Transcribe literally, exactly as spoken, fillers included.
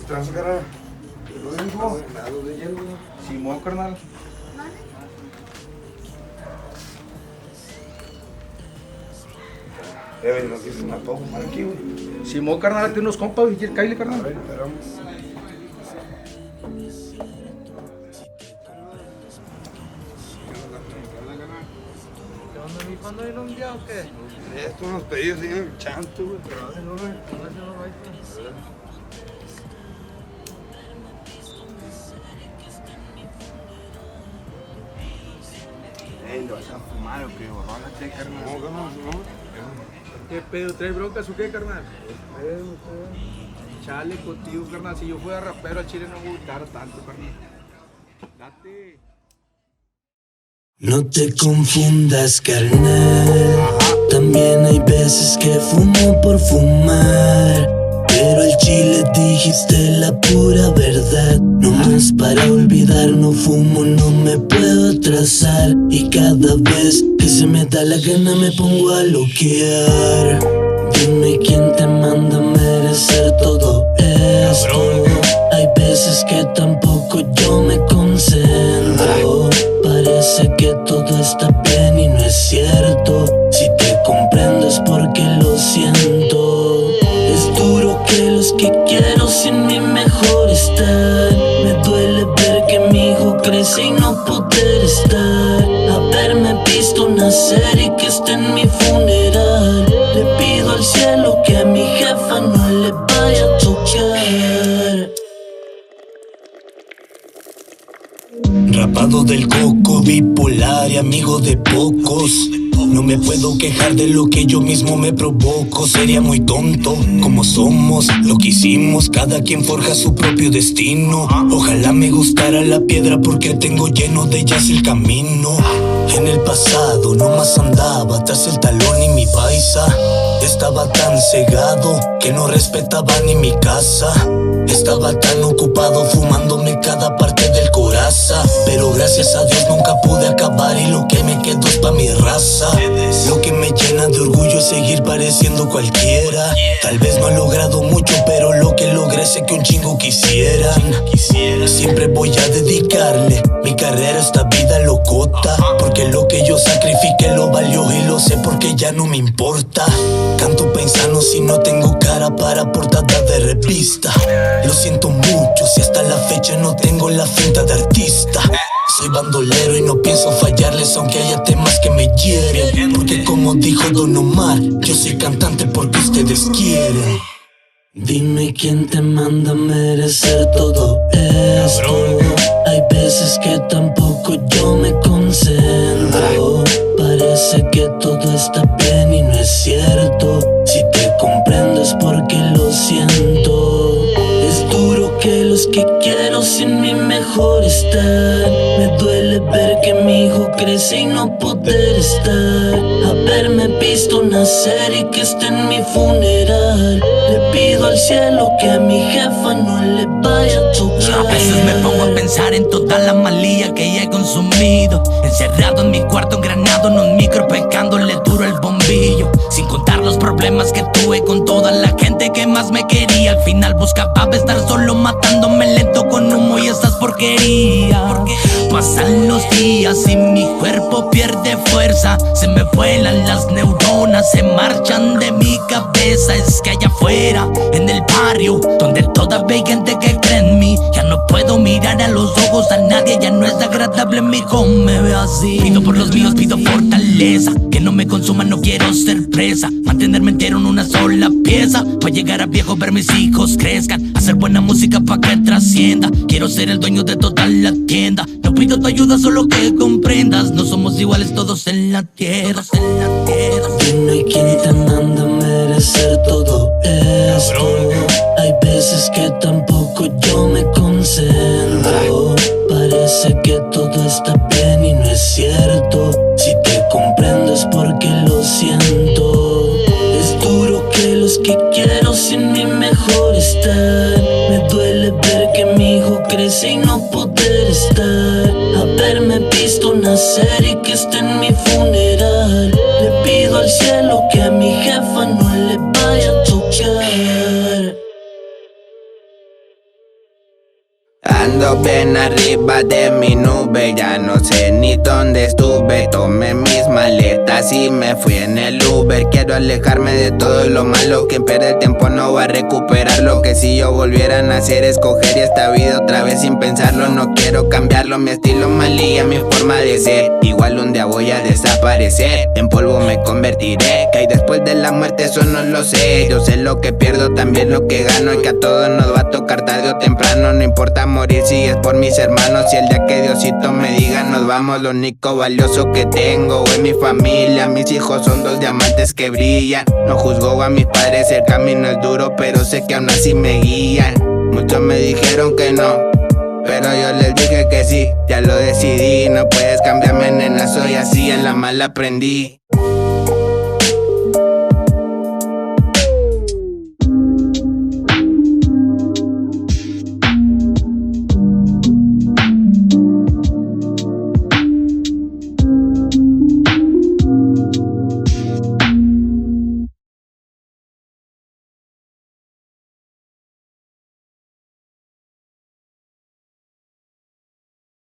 tranza, carnal? ¿Lo dijo? Simón, carnal. Eh, no quieres una toja, fumar aquí, güey. Simón, carnal, tiene unos compas, güey. ¿Quieres caerle, carnal? A ver, esperamos. ¿Cuándo hay un día o qué? Esto nos pedí, señor Chanto, güey. Pero no, no, no. Ey, ¿lo vas a fumar o qué? Borrónate, carnal. No, no, no. ¿Qué pedo? ¿Traes broncas o qué, carnal? ¿Qué pedo, qué? Chale contigo, carnal. Si yo fuera rapero a Chile no me gustara tanto, carnal. Date. No te confundas, carnal. También hay veces que fumo por fumar, pero al chile dijiste la pura verdad. No más para olvidar, no fumo, no me puedo atrasar. Y cada vez que se me da la gana me pongo a loquear. Dime quién te manda a merecer todo esto. Hay veces que tampoco yo me concentro. Parece que todo está bien y no es cierto. Si te comprendo es porque lo siento. Es duro que los que quiero sin mí mejor están. Me duele ver que mi hijo crece y no poder estar. Haberme visto nacer y que esté en mi funeral. Le pido al cielo que a mi jefa no le vaya a tocar. Rapado del coco, bipolar y amigo de pocos. No me puedo quejar de lo que yo mismo me provoco. Sería muy tonto, como somos, lo que hicimos. Cada quien forja su propio destino. Ojalá me gustara la piedra porque tengo lleno de ellas el camino. En el pasado nomás andaba tras el talón y mi paisa. Estaba tan cegado que no respetaba ni mi casa. Estaba tan ocupado fumándome cada parte del coraza. Pero gracias a Dios nunca pude acabar y lo que me quedó es pa' mi raza. Lo que me llena de orgullo es seguir pareciendo cualquiera. Tal vez no he logrado mucho, pero lo que logré sé que un chingo quisiera. Siempre voy a dedicarle mi carrera a esta vida locota, porque lo que yo sacrifiqué lo valió y lo sé porque ya no me importa. Canto pensando si no tengo cara para portada de revista. Lo siento mucho si hasta la fecha no tengo la finta de artista. Soy bandolero y no pienso fallarles aunque haya temas que me hieren. Porque como dijo Don Omar, yo soy cantante porque ustedes quieren. Dime quién te manda a merecer todo esto. Hay veces que tampoco yo me concentro. Parece que todo está bien y no es cierto. Si te comprendo es porque lo siento. Es duro que los que quiero sin mí mejor están. Me duele ver que mi hijo crece y no poder estar. Haberme visto nacer y que esté en mi funeral. Le pido al cielo que a mi jefa no le vaya a tocar. A veces me pongo a pensar en toda la malía que ya he consumido. Encerrado en mi cuarto engranado en un micro pecándole duro el bombillo. Sin contar los problemas que tuve con toda la gente que más me quería. Al final buscaba estar solo matándome lento con humo y esas porquerías. Pasan los días y mi cuerpo pierde fuerza. Se me vuelan las neuronas, se marchan de mi cabeza. Es que allá afuera, en el barrio, donde todavía hay gente que cree en mí, ya no puedo mirar a los ojos a nadie. Ya no es agradable mi hijo me ve así. Pido por los míos, pido fortaleza. Que no me consuman, no quiero ser presa. Mantenerme entero en una sola pieza. Pa' llegar a viejo, ver mis hijos crezcan. Hacer buena música pa' que trascienda. Quiero ser el dueño de toda la tienda. No pido tu ayuda, solo que comprendas. No somos iguales todos en la tierra. Todos en la tierra. Dime quién te manda a merecer todo esto. Hay veces que tampoco yo me concentro. Parece que todo está bien y no es cierto. Si te comprendo es porque lo siento. Es duro que los que quiero sin mí mejor están. Me duele ver que mi hijo crece y no poder estar. Haberme visto nacer y que esté en mi funeral. Le pido al cielo que a mi jefa no le vaya a tocar. Ando bien arriba de mi nube, ya no sé ni dónde estuve. Tomé mis maletas y me fui en el Uber. Quiero alejarme de todo lo malo, quien pierde el tiempo no va a recuperar. Lo que si yo volviera a nacer, escoger esta vida otra vez sin pensarlo. No quiero cambiarlo, mi estilo malía, mi forma de ser. Igual un día voy a desaparecer, en polvo me convertiré. Que hay después de la muerte, eso no lo sé. Yo sé lo que pierdo, también lo que gano, y que a todos nos va a tocar tarde o temprano. No importa morir si es por mis hermanos. Si el día que Diosito me diga nos vamos, lo único valioso que tengo es mi familia. Mis hijos son dos diamantes que brillan. No juzgo a mis padres, el camino es duro, pero sé que aún así me guían. Muchos me dijeron que no, pero yo les dije que sí. Ya lo decidí, no puedes cambiarme, nena, soy así, en la mala aprendí.